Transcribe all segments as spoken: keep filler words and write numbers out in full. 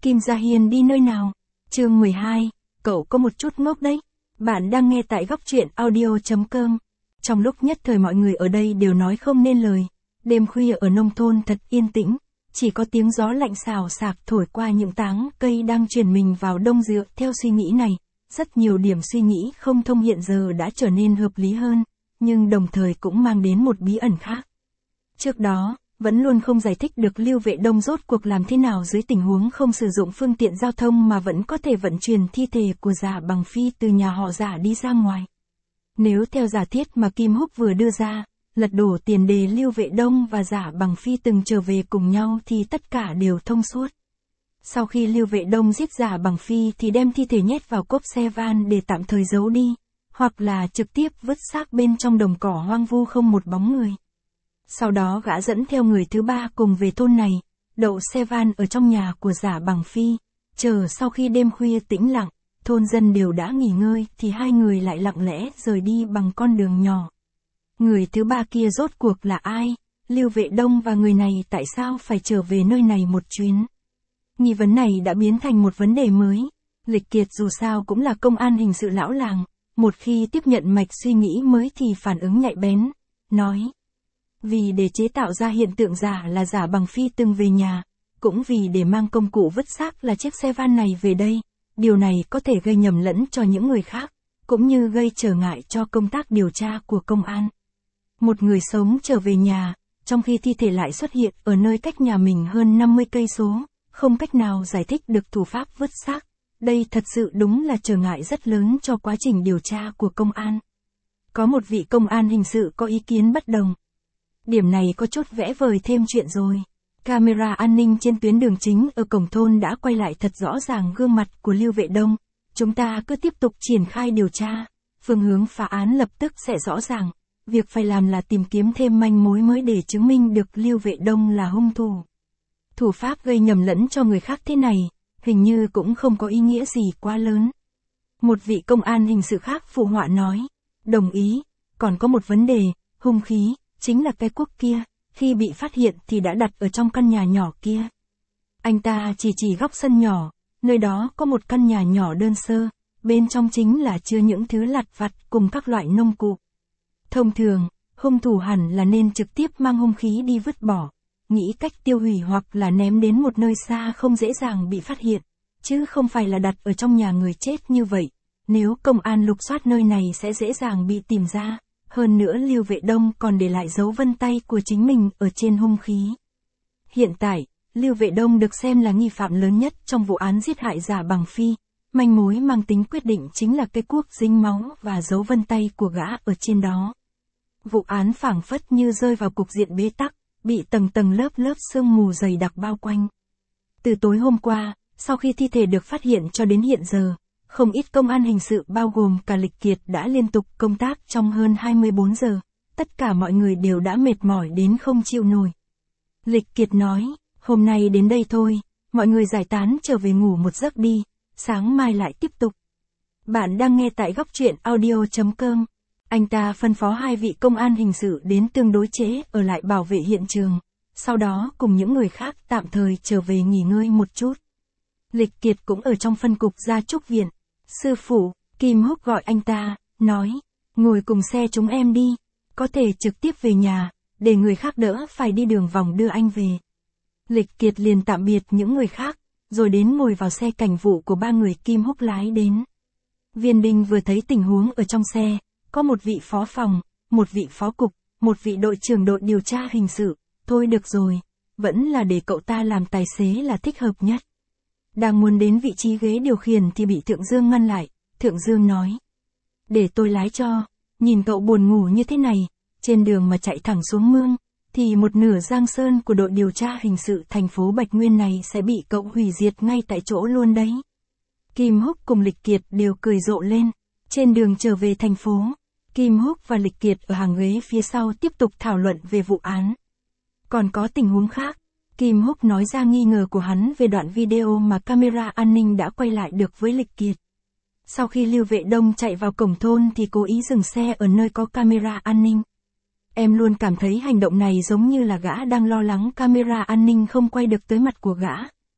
Kim Gia Hiên đi nơi nào? Chương mười hai, cậu có một chút ngốc đấy. Bạn đang nghe tại góc truyện audio chấm com. Trong lúc nhất thời mọi người ở đây đều nói không nên lời. Đêm khuya ở nông thôn thật yên tĩnh, chỉ có tiếng gió lạnh xào xạc thổi qua những tán cây đang chuyển mình vào đông dựa. Theo suy nghĩ này, rất nhiều điểm suy nghĩ không thông hiện giờ đã trở nên hợp lý hơn, nhưng đồng thời cũng mang đến một bí ẩn khác. Trước đó, vẫn luôn không giải thích được Lưu Vệ Đông rốt cuộc làm thế nào dưới tình huống không sử dụng phương tiện giao thông mà vẫn có thể vận chuyển thi thể của Giả Bằng Phi từ nhà họ Giả đi ra ngoài. Nếu theo giả thiết mà Kim Húc vừa đưa ra, lật đổ tiền đề Lưu Vệ Đông và Giả Bằng Phi từng trở về cùng nhau thì tất cả đều thông suốt. Sau khi Lưu Vệ Đông giết Giả Bằng Phi thì đem thi thể nhét vào cốp xe van để tạm thời giấu đi, hoặc là trực tiếp vứt xác bên trong đồng cỏ hoang vu không một bóng người. Sau đó gã dẫn theo người thứ ba cùng về thôn này, đậu xe van ở trong nhà của Giả Bằng Phi, chờ sau khi đêm khuya tĩnh lặng, thôn dân đều đã nghỉ ngơi thì hai người lại lặng lẽ rời đi bằng con đường nhỏ. Người thứ ba kia rốt cuộc là ai? Lưu Vệ Đông và người này tại sao phải trở về nơi này một chuyến? Nghi vấn này đã biến thành một vấn đề mới. Lịch Kiệt dù sao cũng là công an hình sự lão làng, một khi tiếp nhận mạch suy nghĩ mới thì phản ứng nhạy bén, nói. Vì để chế tạo ra hiện tượng giả là Giả Bằng Phi từng về nhà, cũng vì để mang công cụ vứt xác là chiếc xe van này về đây, điều này có thể gây nhầm lẫn cho những người khác, cũng như gây trở ngại cho công tác điều tra của công an. Một người sống trở về nhà, trong khi thi thể lại xuất hiện ở nơi cách nhà mình hơn năm mươi cây số, không cách nào giải thích được thủ pháp vứt xác. Đây thật sự đúng là trở ngại rất lớn cho quá trình điều tra của công an. Có một vị công an hình sự có ý kiến bất đồng. Điểm này có chút vẽ vời thêm chuyện rồi. Camera an ninh trên tuyến đường chính ở cổng thôn đã quay lại thật rõ ràng gương mặt của Lưu Vệ Đông. Chúng ta cứ tiếp tục triển khai điều tra. Phương hướng phá án lập tức sẽ rõ ràng. Việc phải làm là tìm kiếm thêm manh mối mới để chứng minh được Lưu Vệ Đông là hung thủ. Thủ pháp gây nhầm lẫn cho người khác thế này, hình như cũng không có ý nghĩa gì quá lớn. Một vị công an hình sự khác phụ họa nói. Đồng ý, còn có một vấn đề, hung khí, chính là cái cuốc kia, khi bị phát hiện thì đã đặt ở trong căn nhà nhỏ kia. Anh ta chỉ chỉ góc sân nhỏ, nơi đó có một căn nhà nhỏ đơn sơ, bên trong chính là chứa những thứ lặt vặt cùng các loại nông cụ. Thông thường, hung thủ hẳn là nên trực tiếp mang hung khí đi vứt bỏ, nghĩ cách tiêu hủy hoặc là ném đến một nơi xa không dễ dàng bị phát hiện, chứ không phải là đặt ở trong nhà người chết như vậy. Nếu công an lục soát nơi này sẽ dễ dàng bị tìm ra. Hơn nữa Lưu Vệ Đông còn để lại dấu vân tay của chính mình ở trên hung khí. Hiện tại, Lưu Vệ Đông được xem là nghi phạm lớn nhất trong vụ án giết hại Giả Bằng Phi. Manh mối mang tính quyết định chính là cái cuốc dính máu và dấu vân tay của gã ở trên đó. Vụ án phảng phất như rơi vào cục diện bế tắc, bị tầng tầng lớp lớp sương mù dày đặc bao quanh. Từ tối hôm qua, sau khi thi thể được phát hiện cho đến hiện giờ, không ít công an hình sự bao gồm cả Lịch Kiệt đã liên tục công tác trong hơn hai mươi bốn giờ, tất cả mọi người đều đã mệt mỏi đến không chịu nổi. Lịch Kiệt nói, hôm nay đến đây thôi, mọi người giải tán trở về ngủ một giấc đi, sáng mai lại tiếp tục. Bạn đang nghe tại góc truyện audio chấm com. Anh ta phân phó hai vị công an hình sự đến tương đối trễ ở lại bảo vệ hiện trường, sau đó cùng những người khác tạm thời trở về nghỉ ngơi một chút. Lịch Kiệt cũng ở trong phân cục Gia Trúc Viện. Sư phụ, Kim Húc gọi anh ta, nói, ngồi cùng xe chúng em đi, có thể trực tiếp về nhà, để người khác đỡ phải đi đường vòng đưa anh về. Lịch Kiệt liền tạm biệt những người khác, rồi đến ngồi vào xe cảnh vụ của ba người Kim Húc lái đến. Viên binh vừa thấy tình huống ở trong xe, có một vị phó phòng, một vị phó cục, một vị đội trưởng đội điều tra hình sự, thôi được rồi, vẫn là để cậu ta làm tài xế là thích hợp nhất. Đang muốn đến vị trí ghế điều khiển thì bị Thượng Dương ngăn lại, Thượng Dương nói. Để tôi lái cho, nhìn cậu buồn ngủ như thế này, trên đường mà chạy thẳng xuống mương, thì một nửa giang sơn của đội điều tra hình sự thành phố Bạch Nguyên này sẽ bị cậu hủy diệt ngay tại chỗ luôn đấy. Kim Húc cùng Lịch Kiệt đều cười rộ lên, trên đường trở về thành phố, Kim Húc và Lịch Kiệt ở hàng ghế phía sau tiếp tục thảo luận về vụ án. Còn có tình huống khác. Kim Húc nói ra nghi ngờ của hắn về đoạn video mà camera an ninh đã quay lại được với Lịch Kiệt. Sau khi Lưu Vệ Đông chạy vào cổng thôn thì cố ý dừng xe ở nơi có camera an ninh. Em luôn cảm thấy hành động này giống như là gã đang lo lắng camera an ninh không quay được tới mặt của gã,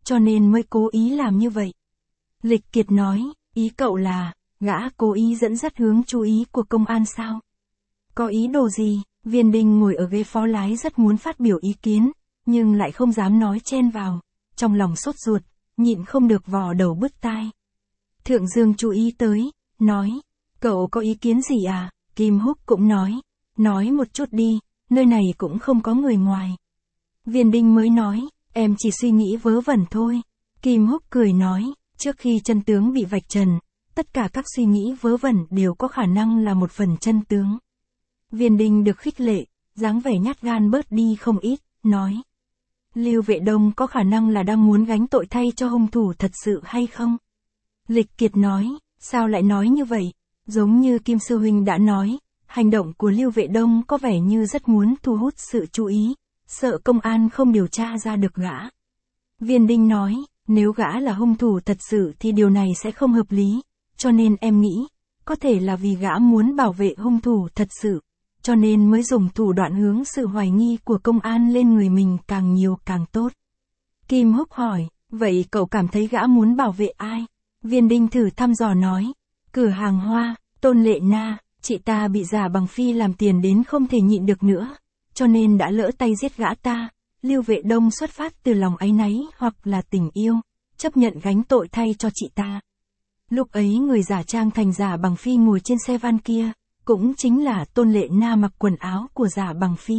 cho nên mới cố ý làm như vậy. Lịch Kiệt nói, ý cậu là, gã cố ý dẫn dắt hướng chú ý của công an sao? Có ý đồ gì? Viên Đinh ngồi ở ghế phó lái rất muốn phát biểu ý kiến, nhưng lại không dám nói chen vào, trong lòng sốt ruột, nhịn không được vò đầu bứt tai. Thượng Dương chú ý tới, nói, cậu có ý kiến gì à? Kim Húc cũng nói, nói một chút đi, nơi này cũng không có người ngoài. Viên Đinh mới nói, em chỉ suy nghĩ vớ vẩn thôi. Kim Húc cười nói, trước khi chân tướng bị vạch trần, tất cả các suy nghĩ vớ vẩn đều có khả năng là một phần chân tướng. Viên Đinh được khích lệ, dáng vẻ nhát gan bớt đi không ít, nói. Lưu Vệ Đông có khả năng là đang muốn gánh tội thay cho hung thủ thật sự hay không? Lịch Kiệt nói, sao lại nói như vậy? Giống như Kim Sư Huynh đã nói, hành động của Lưu Vệ Đông có vẻ như rất muốn thu hút sự chú ý, sợ công an không điều tra ra được gã. Viên Đinh nói, nếu gã là hung thủ thật sự thì điều này sẽ không hợp lý, cho nên em nghĩ, có thể là vì gã muốn bảo vệ hung thủ thật sự, cho nên mới dùng thủ đoạn hướng sự hoài nghi của công an lên người mình càng nhiều càng tốt. Kim Húc hỏi, vậy cậu cảm thấy gã muốn bảo vệ ai? Viên Đinh thử thăm dò nói, cửa hàng hoa, Tôn Lệ Na, chị ta bị Giả Bằng Phi làm tiền đến không thể nhịn được nữa, cho nên đã lỡ tay giết gã ta. Lưu Vệ Đông xuất phát từ lòng áy náy hoặc là tình yêu, chấp nhận gánh tội thay cho chị ta. Lúc ấy người giả trang thành Giả Bằng Phi ngồi trên xe van kia, cũng chính là Tôn Lệ Na mặc quần áo của Giả Bằng Phi.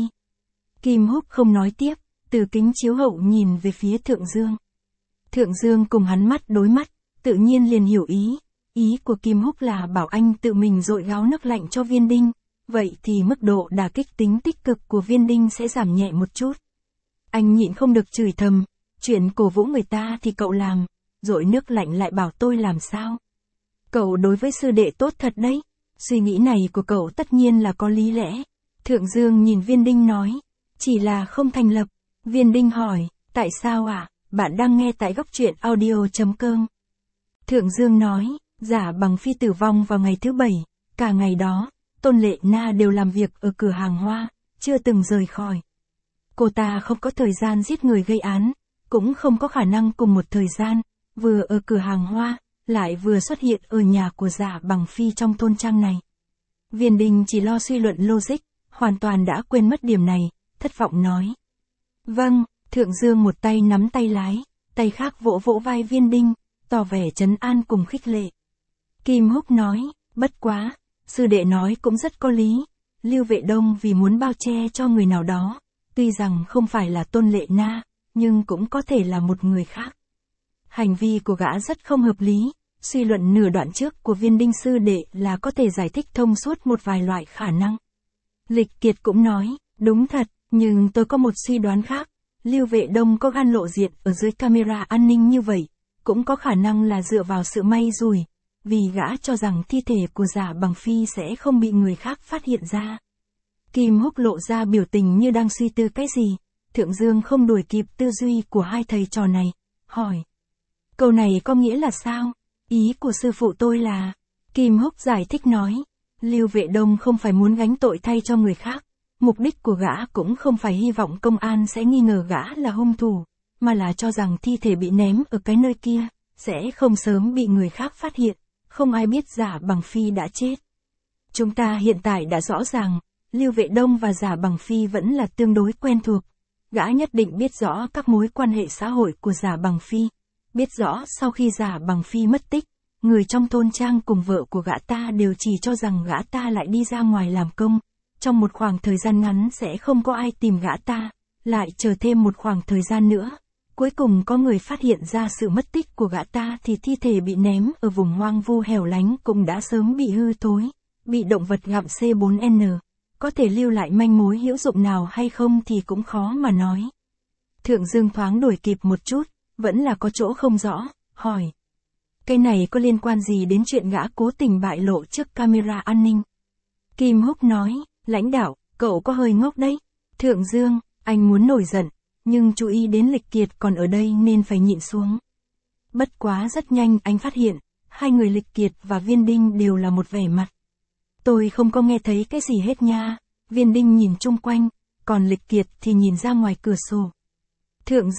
Kim Húc không nói tiếp, từ kính chiếu hậu nhìn về phía Thượng Dương. Thượng Dương cùng hắn mắt đối mắt, tự nhiên liền hiểu ý. Ý của Kim Húc là bảo anh tự mình dội gáo nước lạnh cho Viên Đinh, vậy thì mức độ đả kích tính tích cực của Viên Đinh sẽ giảm nhẹ một chút. Anh nhịn không được chửi thầm, chuyện cổ vũ người ta thì cậu làm, dội nước lạnh lại bảo tôi làm sao? Cậu đối với sư đệ tốt thật đấy, suy nghĩ này của cậu tất nhiên là có lý lẽ. Thượng Dương nhìn Viên Đinh nói, chỉ là không thành lập. Viên Đinh hỏi, tại sao ạ? À? Bạn đang nghe tại góc truyện audio chấm com. Thượng Dương nói, Giả Bằng Phi tử vong vào ngày thứ bảy, cả ngày đó, Tôn Lệ Na đều làm việc ở cửa hàng hoa, chưa từng rời khỏi. Cô ta không có thời gian giết người gây án, cũng không có khả năng cùng một thời gian, vừa ở cửa hàng hoa, lại vừa xuất hiện ở nhà của Giả Bằng Phi trong thôn trang này. Viên Đinh chỉ lo suy luận logic, hoàn toàn đã quên mất điểm này, thất vọng nói. Vâng, Thượng Dương một tay nắm tay lái, tay khác vỗ vỗ vai Viên Đinh, tỏ vẻ trấn an cùng khích lệ. Kim Húc nói, bất quá, sư đệ nói cũng rất có lý, Lưu Vệ Đông vì muốn bao che cho người nào đó, tuy rằng không phải là Tôn Lệ Na, nhưng cũng có thể là một người khác. Hành vi của gã rất không hợp lý, suy luận nửa đoạn trước của Viên Đinh sư đệ là có thể giải thích thông suốt một vài loại khả năng. Lịch Kiệt cũng nói, đúng thật, nhưng tôi có một suy đoán khác, Lưu Vệ Đông có gan lộ diện ở dưới camera an ninh như vậy, cũng có khả năng là dựa vào sự may rủi, vì gã cho rằng thi thể của Giả Bằng Phi sẽ không bị người khác phát hiện ra. Kim Húc lộ ra biểu tình như đang suy tư cái gì, Thượng Dương không đuổi kịp tư duy của hai thầy trò này, hỏi. Câu này có nghĩa là sao? Ý của sư phụ tôi là, Kim Húc giải thích nói, Lưu Vệ Đông không phải muốn gánh tội thay cho người khác, mục đích của gã cũng không phải hy vọng công an sẽ nghi ngờ gã là hung thủ, mà là cho rằng thi thể bị ném ở cái nơi kia, sẽ không sớm bị người khác phát hiện, không ai biết Giả Bằng Phi đã chết. Chúng ta hiện tại đã rõ ràng, Lưu Vệ Đông và Giả Bằng Phi vẫn là tương đối quen thuộc, gã nhất định biết rõ các mối quan hệ xã hội của Giả Bằng Phi, biết rõ sau khi Giả Bằng Phi mất tích, người trong thôn trang cùng vợ của gã ta đều chỉ cho rằng gã ta lại đi ra ngoài làm công, trong một khoảng thời gian ngắn sẽ không có ai tìm gã ta, lại chờ thêm một khoảng thời gian nữa. Cuối cùng có người phát hiện ra sự mất tích của gã ta thì thi thể bị ném ở vùng hoang vu hẻo lánh cũng đã sớm bị hư thối, bị động vật gặm xê bốn en, có thể lưu lại manh mối hữu dụng nào hay không thì cũng khó mà nói. Thượng Dương thoáng đổi kịp một chút, vẫn là có chỗ không rõ, hỏi. Cái này có liên quan gì đến chuyện gã cố tình bại lộ trước camera an ninh? Kim Húc nói, lãnh đạo, cậu có hơi ngốc đấy. Thượng Dương, anh muốn nổi giận, nhưng chú ý đến Lịch Kiệt còn ở đây nên phải nhịn xuống. Bất quá rất nhanh anh phát hiện, hai người Lịch Kiệt và Viên Đinh đều là một vẻ mặt. Tôi không có nghe thấy cái gì hết nha. Viên Đinh nhìn chung quanh, còn Lịch Kiệt thì nhìn ra ngoài cửa sổ. Thượng Dương,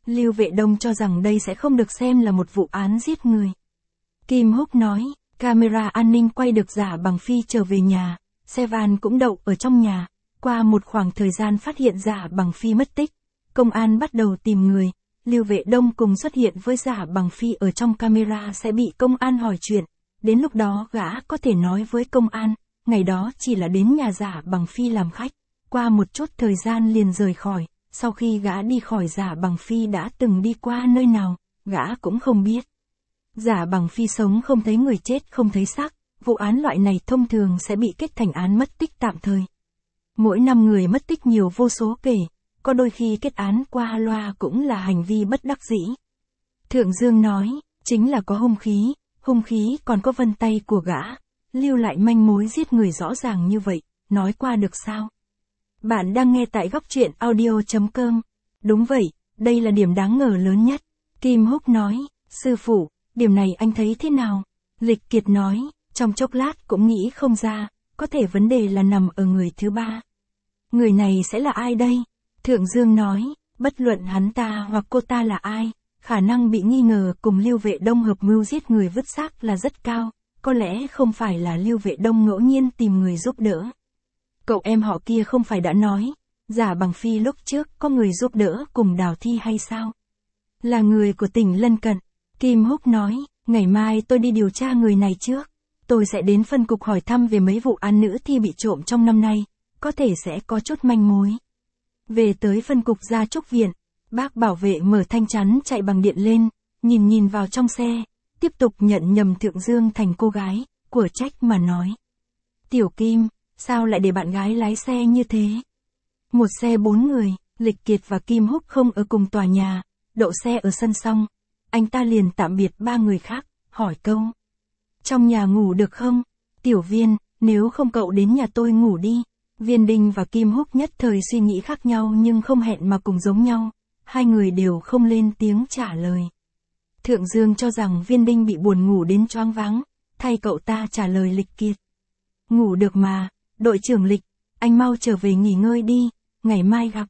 Lưu Vệ Đông cho rằng đây sẽ không được xem là một vụ án giết người. Kim Húc nói, camera an ninh quay được Giả Bằng Phi trở về nhà, xe van cũng đậu ở trong nhà. Qua một khoảng thời gian phát hiện Giả Bằng Phi mất tích, công an bắt đầu tìm người. Lưu Vệ Đông cùng xuất hiện với Giả Bằng Phi ở trong camera sẽ bị công an hỏi chuyện. Đến lúc đó gã có thể nói với công an, ngày đó chỉ là đến nhà Giả Bằng Phi làm khách. Qua một chút thời gian liền rời khỏi, sau khi gã đi khỏi Giả Bằng Phi đã từng đi qua nơi nào, gã cũng không biết. Giả Bằng Phi sống không thấy người chết không thấy xác, vụ án loại này thông thường sẽ bị kết thành án mất tích tạm thời. Mỗi năm người mất tích nhiều vô số kể, có đôi khi kết án qua loa cũng là hành vi bất đắc dĩ. Thượng Dương nói, chính là có hung khí, hung khí còn có vân tay của gã, lưu lại manh mối giết người rõ ràng như vậy, nói qua được sao? Bạn đang nghe tại góc truyện audio chấm com. Đúng vậy, đây là điểm đáng ngờ lớn nhất. Kim Húc nói, sư phụ, điểm này anh thấy thế nào? Lịch Kiệt nói, trong chốc lát cũng nghĩ không ra, có thể vấn đề là nằm ở người thứ ba. Người này sẽ là ai đây? Thượng Dương nói, bất luận hắn ta hoặc cô ta là ai, khả năng bị nghi ngờ cùng Lưu Vệ Đông hợp mưu giết người vứt xác là rất cao, có lẽ không phải là Lưu Vệ Đông ngẫu nhiên tìm người giúp đỡ. Cậu em họ kia không phải đã nói, Giả Bằng Phi lúc trước có người giúp đỡ cùng đào thi hay sao? Là người của tỉnh lân cận. Kim Húc nói, ngày mai tôi đi điều tra người này trước. Tôi sẽ đến phân cục hỏi thăm về mấy vụ án nữ thi bị trộm trong năm nay, có thể sẽ có chút manh mối. Về tới phân cục Gia Trúc Viện, bác bảo vệ mở thanh chắn chạy bằng điện lên, nhìn nhìn vào trong xe, tiếp tục nhận nhầm Thượng Dương thành cô gái, của trách mà nói. Tiểu Kim, sao lại để bạn gái lái xe như thế? Một xe bốn người, Lịch Kiệt và Kim Húc không ở cùng tòa nhà, đậu xe ở sân xong, anh ta liền tạm biệt ba người khác, hỏi câu. Trong nhà ngủ được không? Tiểu Viên, nếu không cậu đến nhà tôi ngủ đi. Viên Đinh và Kim Húc nhất thời suy nghĩ khác nhau nhưng không hẹn mà cùng giống nhau, hai người đều không lên tiếng trả lời. Thượng Dương cho rằng Viên Đinh bị buồn ngủ đến choáng váng, thay cậu ta trả lời Lịch Kiệt. Ngủ được mà, đội trưởng Lịch, anh mau trở về nghỉ ngơi đi, ngày mai gặp.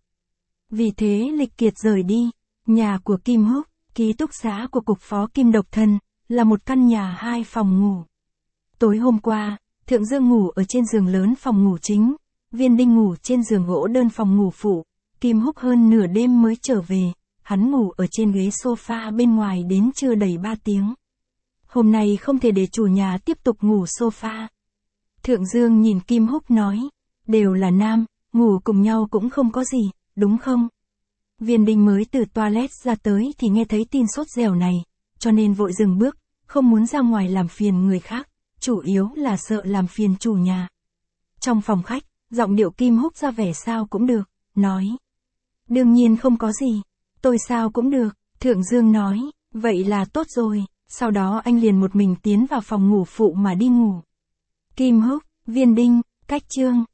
Vì thế Lịch Kiệt rời đi, nhà của Kim Húc, ký túc xá của cục phó Kim Độc Thân, là một căn nhà hai phòng ngủ. Tối hôm qua, Thượng Dương ngủ ở trên giường lớn phòng ngủ chính, Viên Đinh ngủ trên giường gỗ đơn phòng ngủ phụ, Kim Húc hơn nửa đêm mới trở về, hắn ngủ ở trên ghế sofa bên ngoài đến chưa đầy ba tiếng. Hôm nay không thể để chủ nhà tiếp tục ngủ sofa. Thượng Dương nhìn Kim Húc nói, đều là nam, ngủ cùng nhau cũng không có gì, đúng không? Viên Đinh mới từ toilet ra tới thì nghe thấy tin sốt dẻo này, cho nên vội dừng bước, không muốn ra ngoài làm phiền người khác, chủ yếu là sợ làm phiền chủ nhà. Trong phòng khách, giọng điệu Kim Húc ra vẻ sao cũng được, nói. Đương nhiên không có gì, tôi sao cũng được, Thượng Dương nói, vậy là tốt rồi, sau đó anh liền một mình tiến vào phòng ngủ phụ mà đi ngủ. Kim Húc, Viên Đinh, cách chương.